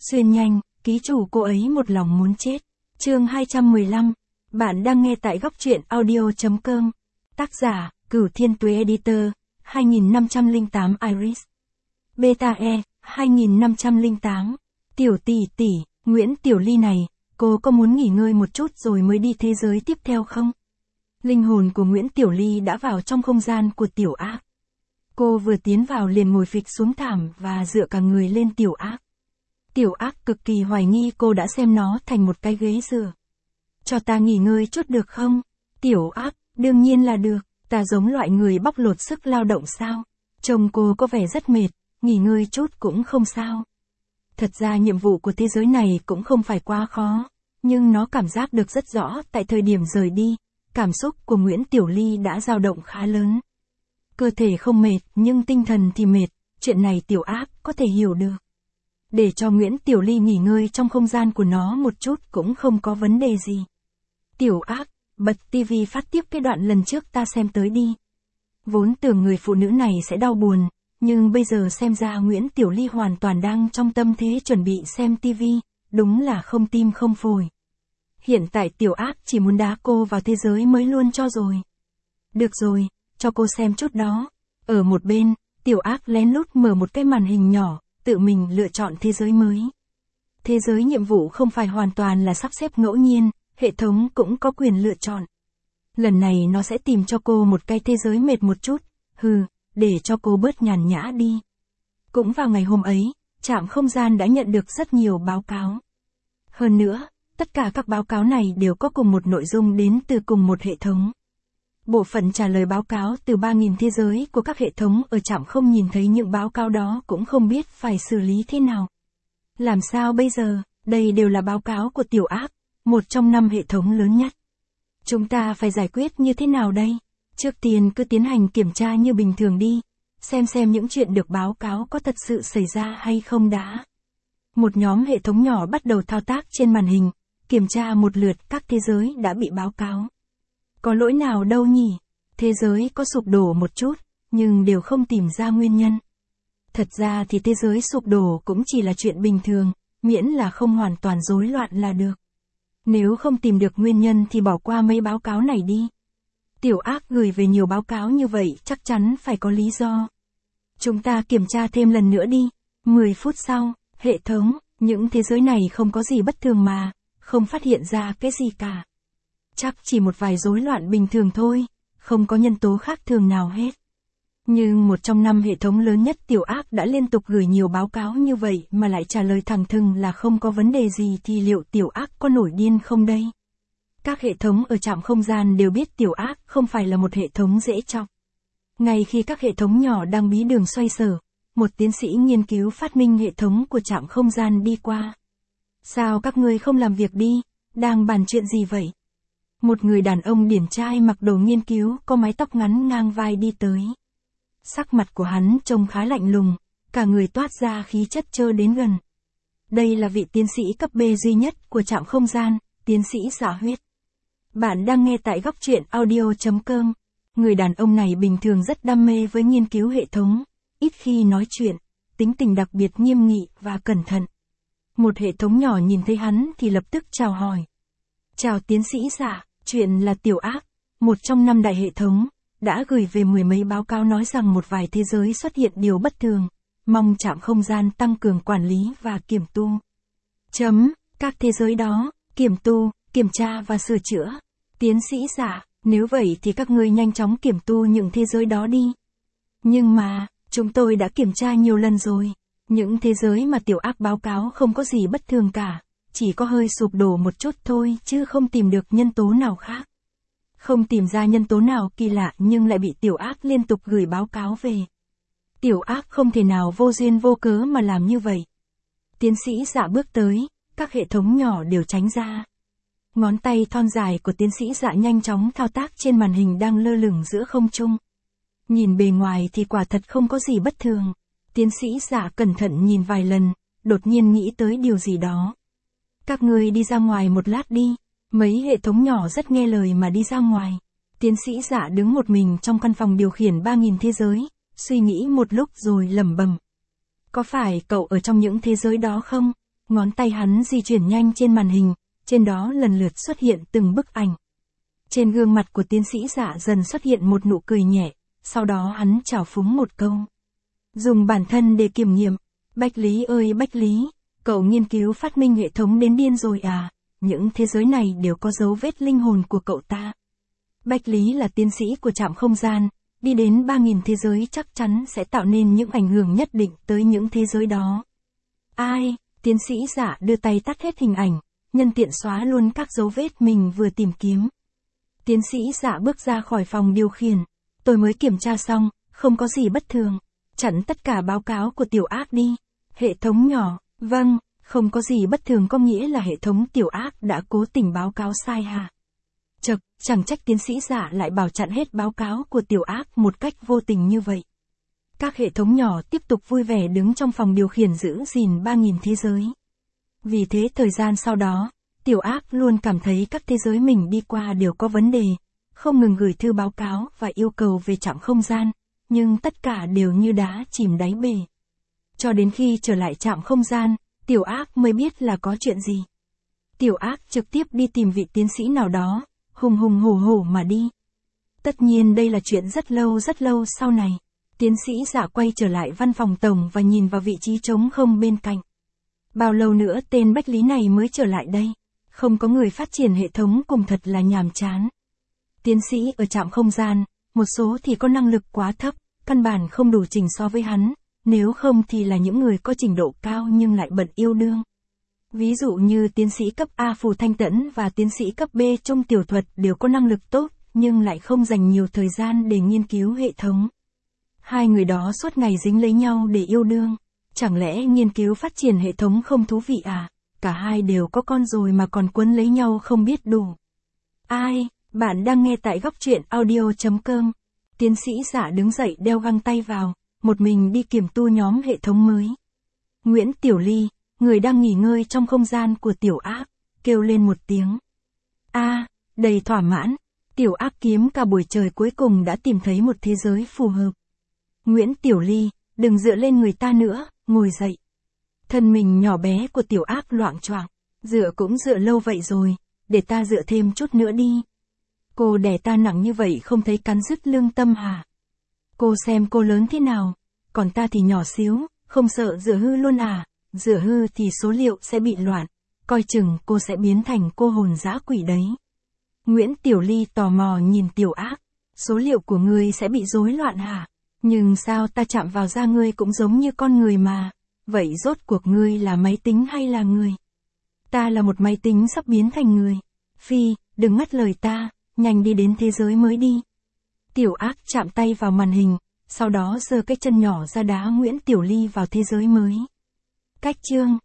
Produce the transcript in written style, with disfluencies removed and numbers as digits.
Xuyên nhanh, ký chủ cô ấy một lòng muốn chết. Chương 215. Bạn đang nghe tại góc truyện audio.com. Tác giả, Cửu Thiên Tuế Editor, 2508 Iris. Beta E, 2508. Tiểu tỷ tỷ, Nguyễn Tiểu Ly này, cô có muốn nghỉ ngơi một chút rồi mới đi thế giới tiếp theo không? Linh hồn của Nguyễn Tiểu Ly đã vào trong không gian của Tiểu Ác. Cô vừa tiến vào liền ngồi phịch xuống thảm và dựa cả người lên Tiểu Ác. Tiểu Ác cực kỳ hoài nghi cô đã xem nó thành một cái ghế dựa. Cho ta nghỉ ngơi chút được không? Tiểu Ác, đương nhiên là được, ta giống loại người bóc lột sức lao động sao? Trông cô có vẻ rất mệt, nghỉ ngơi chút cũng không sao. Thật ra nhiệm vụ của thế giới này cũng không phải quá khó, nhưng nó cảm giác được rất rõ tại thời điểm rời đi, cảm xúc của Nguyễn Tiểu Ly đã dao động khá lớn. Cơ thể không mệt nhưng tinh thần thì mệt, chuyện này Tiểu Ác có thể hiểu được. Để cho Nguyễn Tiểu Ly nghỉ ngơi trong không gian của nó một chút cũng không có vấn đề gì. Tiểu Ác, bật tivi phát tiếp cái đoạn lần trước ta xem tới đi. Vốn tưởng người phụ nữ này sẽ đau buồn, nhưng bây giờ xem ra Nguyễn Tiểu Ly hoàn toàn đang trong tâm thế chuẩn bị xem tivi, đúng là không tim không phổi. Hiện tại Tiểu Ác chỉ muốn đá cô vào thế giới mới luôn cho rồi. Được rồi, cho cô xem chút đó. Ở một bên, Tiểu Ác lén lút mở một cái màn hình nhỏ, tự mình lựa chọn thế giới mới. Thế giới nhiệm vụ không phải hoàn toàn là sắp xếp ngẫu nhiên, hệ thống cũng có quyền lựa chọn. Lần này nó sẽ tìm cho cô một cái thế giới mệt một chút, để cho cô bớt nhàn nhã đi. Cũng vào ngày hôm ấy, trạm không gian đã nhận được rất nhiều báo cáo. Hơn nữa, tất cả các báo cáo này đều có cùng một nội dung đến từ cùng một hệ thống. Bộ phận trả lời báo cáo từ 3.000 thế giới của các hệ thống ở trạm không nhìn thấy những báo cáo đó cũng không biết phải xử lý thế nào. Làm sao bây giờ, đây đều là báo cáo của Tiểu Ác, một trong 5 hệ thống lớn nhất. Chúng ta phải giải quyết như thế nào đây? Trước tiên cứ tiến hành kiểm tra như bình thường đi, xem những chuyện được báo cáo có thật sự xảy ra hay không đã. Một nhóm hệ thống nhỏ bắt đầu thao tác trên màn hình, kiểm tra một lượt các thế giới đã bị báo cáo. Có lỗi nào đâu nhỉ? Thế giới có sụp đổ một chút, nhưng đều không tìm ra nguyên nhân. Thật ra thì thế giới sụp đổ cũng chỉ là chuyện bình thường, miễn là không hoàn toàn rối loạn là được. Nếu không tìm được nguyên nhân thì bỏ qua mấy báo cáo này đi. Tiểu Ác gửi về nhiều báo cáo như vậy chắc chắn phải có lý do. Chúng ta kiểm tra thêm lần nữa đi. 10 phút sau, hệ thống, những thế giới này không có gì bất thường mà, không phát hiện ra cái gì cả. Chắc chỉ một vài rối loạn bình thường thôi, không có nhân tố khác thường nào hết. Nhưng một trong 5 hệ thống lớn nhất Tiểu Ác đã liên tục gửi nhiều báo cáo như vậy mà lại trả lời thẳng thừng là không có vấn đề gì thì liệu Tiểu Ác có nổi điên không đây? Các hệ thống ở trạm không gian đều biết Tiểu Ác không phải là một hệ thống dễ chọc. Ngay khi các hệ thống nhỏ đang bí đường xoay sở, một tiến sĩ nghiên cứu phát minh hệ thống của trạm không gian đi qua. Sao các ngươi không làm việc đi, đang bàn chuyện gì vậy? Một người đàn ông điển trai mặc đồ nghiên cứu có mái tóc ngắn ngang vai đi tới. Sắc mặt của hắn trông khá lạnh lùng, cả người toát ra khí chất trơ đến gần. Đây là vị tiến sĩ cấp B duy nhất của trạm không gian, tiến sĩ Dạ Huyết. Bạn đang nghe tại góc truyện audio.com. Người đàn ông này bình thường rất đam mê với nghiên cứu hệ thống, ít khi nói chuyện, tính tình đặc biệt nghiêm nghị và cẩn thận. Một hệ thống nhỏ nhìn thấy hắn thì lập tức chào hỏi. Chào tiến sĩ Dạ, chuyện là Tiểu Ác, một trong 5 đại hệ thống, đã gửi về 10 mấy báo cáo nói rằng một vài thế giới xuất hiện điều bất thường, mong trạm không gian tăng cường quản lý và kiểm tu. Các thế giới đó, kiểm tu, kiểm tra và sửa chữa. Tiến sĩ Dạ, nếu vậy thì các ngươi nhanh chóng kiểm tu những thế giới đó đi. Nhưng mà, chúng tôi đã kiểm tra nhiều lần rồi. Những thế giới mà Tiểu Ác báo cáo không có gì bất thường cả, chỉ có hơi sụp đổ một chút thôi chứ không tìm được nhân tố nào khác. Không tìm ra nhân tố nào kỳ lạ nhưng lại bị Tiểu Ác liên tục gửi báo cáo về. Tiểu Ác không thể nào vô duyên vô cớ mà làm như vậy. Tiến sĩ Dạ bước tới, các hệ thống nhỏ đều tránh ra. Ngón tay thon dài của tiến sĩ Dạ nhanh chóng thao tác trên màn hình đang lơ lửng giữa không trung. Nhìn bề ngoài thì quả thật không có gì bất thường. Tiến sĩ Dạ cẩn thận nhìn vài lần, đột nhiên nghĩ tới điều gì đó. Các ngươi đi ra ngoài một lát đi. Mấy hệ thống nhỏ rất nghe lời mà đi ra ngoài. Tiến sĩ Dạ đứng một mình trong căn phòng điều khiển 3.000 thế giới, suy nghĩ một lúc rồi lẩm bẩm. Có phải cậu ở trong những thế giới đó không? Ngón tay hắn di chuyển nhanh trên màn hình, trên đó lần lượt xuất hiện từng bức ảnh. Trên gương mặt của tiến sĩ Dạ dần xuất hiện một nụ cười nhẹ, sau đó hắn trào phúng một câu. Dùng bản thân để kiểm nghiệm. Bách Lý ơi Bách Lý, cậu nghiên cứu phát minh hệ thống đến điên rồi à, những thế giới này đều có dấu vết linh hồn của cậu ta. Bách Lý là tiến sĩ của trạm không gian, đi đến 3.000 thế giới chắc chắn sẽ tạo nên những ảnh hưởng nhất định tới những thế giới đó. Ai, tiến sĩ Dạ đưa tay tắt hết hình ảnh, nhân tiện xóa luôn các dấu vết mình vừa tìm kiếm. Tiến sĩ Dạ bước ra khỏi phòng điều khiển. Tôi mới kiểm tra xong, không có gì bất thường. Chặn tất cả báo cáo của tiểu ác đi. Hệ thống nhỏ, vâng, không có gì bất thường có nghĩa là hệ thống tiểu ác đã cố tình báo cáo sai hả? Chật, chẳng trách tiến sĩ Dạ lại bảo chặn hết báo cáo của tiểu ác một cách vô tình như vậy. Các hệ thống nhỏ tiếp tục vui vẻ đứng trong phòng điều khiển giữ gìn 3.000 thế giới. Vì thế thời gian sau đó, tiểu ác luôn cảm thấy các thế giới mình đi qua đều có vấn đề, không ngừng gửi thư báo cáo và yêu cầu về trạm không gian, nhưng tất cả đều như đá chìm đáy bể. Cho đến khi trở lại trạm không gian, tiểu ác mới biết là có chuyện gì. Tiểu ác trực tiếp đi tìm vị tiến sĩ nào đó, hùng hùng hổ hổ mà đi. Tất nhiên đây là chuyện rất lâu sau này. Tiến sĩ Dạ quay trở lại văn phòng tổng và nhìn vào vị trí trống không bên cạnh. Bao lâu nữa tên Bách Lý này mới trở lại đây? Không có người phát triển hệ thống cùng thật là nhàm chán. Tiến sĩ ở trạm không gian, một số thì có năng lực quá thấp, căn bản không đủ trình so với hắn, nếu không thì là những người có trình độ cao nhưng lại bận yêu đương. Ví dụ như tiến sĩ cấp A Phù Thanh Tẫn và tiến sĩ cấp B Trung Tiểu Thuật đều có năng lực tốt, nhưng lại không dành nhiều thời gian để nghiên cứu hệ thống. Hai người đó suốt ngày dính lấy nhau để yêu đương. Chẳng lẽ nghiên cứu phát triển hệ thống không thú vị à? Cả hai đều có con rồi mà còn quấn lấy nhau không biết đủ. Ai, bạn đang nghe tại góc truyện audio.com. Tiến sĩ Dạ đứng dậy đeo găng tay vào, một mình đi kiểm tu nhóm hệ thống mới. Nguyễn Tiểu Ly, người đang nghỉ ngơi trong không gian của tiểu ác, kêu lên một tiếng. Đầy thỏa mãn, tiểu ác kiếm cả buổi trời cuối cùng đã tìm thấy một thế giới phù hợp. Nguyễn Tiểu Ly, đừng dựa lên người ta nữa, ngồi dậy. Thân mình nhỏ bé của tiểu ác loạng choạng, dựa cũng dựa lâu vậy rồi, để ta dựa thêm chút nữa đi. Cô đè ta nặng như vậy không thấy cắn rứt lương tâm hả? Cô xem cô lớn thế nào, còn ta thì nhỏ xíu, không sợ dựa hư luôn à? Dựa hư thì số liệu sẽ bị loạn, coi chừng cô sẽ biến thành cô hồn dã quỷ đấy. Nguyễn Tiểu Ly tò mò nhìn tiểu ác, số liệu của ngươi sẽ bị rối loạn hả? Nhưng sao ta chạm vào da ngươi cũng giống như con người mà, vậy rốt cuộc ngươi là máy tính hay là người? Ta là một máy tính sắp biến thành người. Phi, đừng ngắt lời ta, nhanh đi đến thế giới mới đi. Tiểu ác chạm tay vào màn hình, sau đó giơ cái chân nhỏ ra đá Nguyễn Tiểu Ly vào thế giới mới. Cách chương